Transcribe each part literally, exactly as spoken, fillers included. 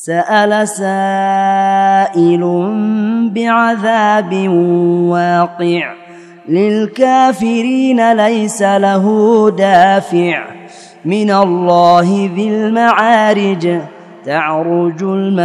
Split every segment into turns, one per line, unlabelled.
سأل سائل بعذاب واقع للكافرين ليس له دافع من الله ذي المعارج تعرج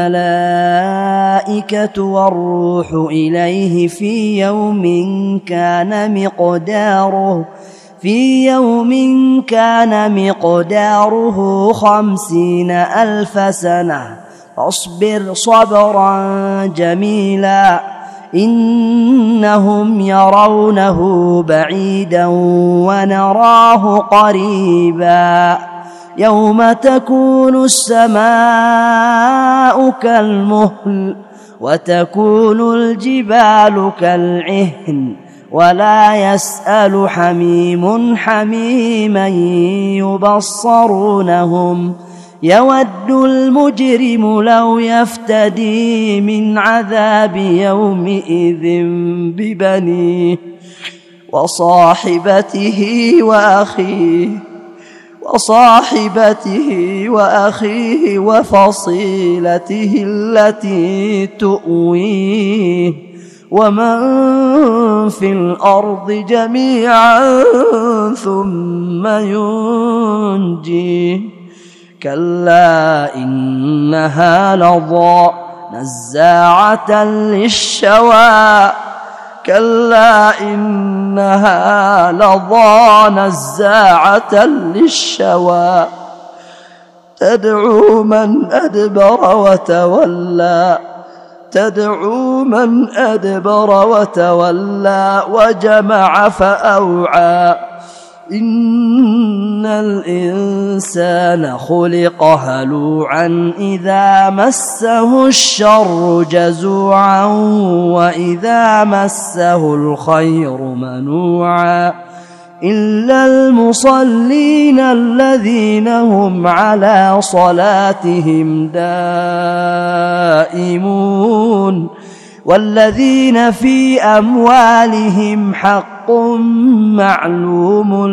الملائكة والروح إليه في يوم كان مقداره في يوم كان مقداره خمسين ألف سنة فاصبر صبرا جميلا إنهم يرونه بعيدا ونراه قريبا يوم تكون السماء كالمهل وتكون الجبال كالعهن ولا يسأل حميم حميما يبصرونهم يود المجرم لو يفتدي من عذاب يومئذ ببنيه وصاحبته وأخيه وصاحبته وأخيه وفصيلته التي تؤويه ومن في الأرض جميعا ثم ينجيه كلا إنها لظى نزاعة للشوى كلا إنها لظى نزاعة للشوى تدعو من أدبر وتولى تدعو من أدبر وتولى وجمع فأوعى إن الإنسان خلق هلوعا إذا مسه الشر جزوعا وإذا مسه الخير منوعا إلا المصلين الذين هم على صلاتهم دائمون والذين في أموالهم حق معلوم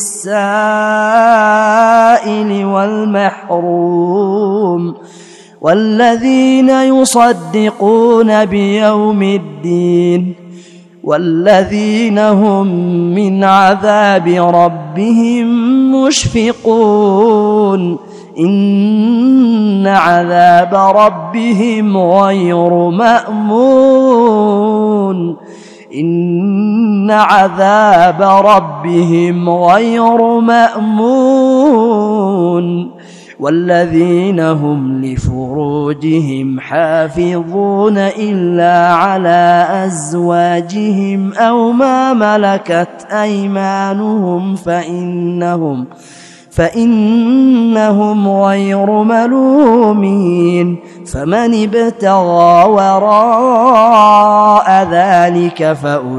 للسائل والمحروم والذين يصدقون بيوم الدين والذين هم من عذاب ربهم مشفقون إن عذاب ربهم غير مأمون إن عذاب ربهم غير مأمون والذين هم لفروجهم حافظون إلا على أزواجهم أو ما ملكت أيمانهم فإنهم فإنهم غير ملومين فمن ابتغى وراء ذلك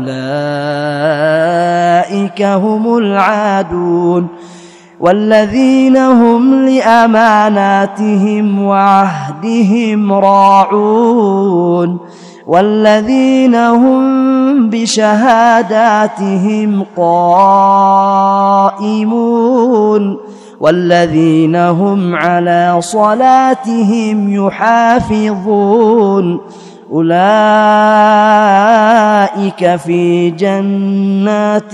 فأولئك هم العادون والذين هم لأماناتهم وعهدهم راعون والذين هم بشهاداتهم قائمون والذين هم على صلاتهم يحافظون أولئك في جنات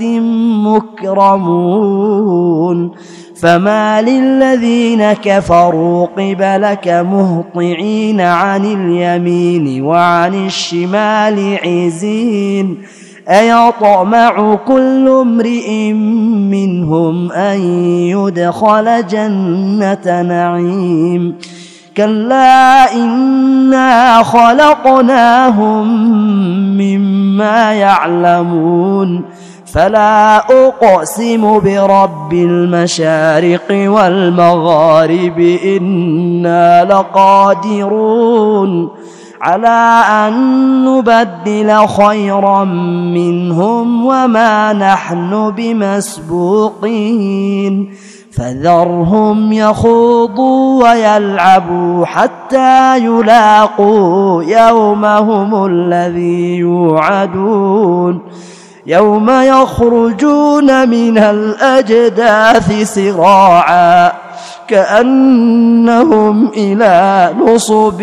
مكرمون فما للذين كفروا قبلك مهطعين عن اليمين وعن الشمال عزين أيطمع كل امرئ منهم أن يدخل جنة نعيم كلا إنا خلقناهم مما يعلمون فلا أقسم برب المشارق والمغارب إنا لقادرون على أن نبدل خيرا منهم وما نحن بمسبوقين فذرهم يخوضوا ويلعبوا حتى يلاقوا يومهم الذي يوعدون يوم يخرجون من الأجداث سراعا كأنهم إلى نصب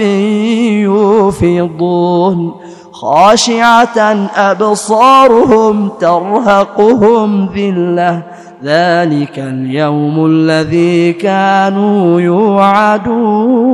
يوفضون خاشعة أبصارهم ترهقهم ذلة ذلك اليوم الذي كانوا يوعدون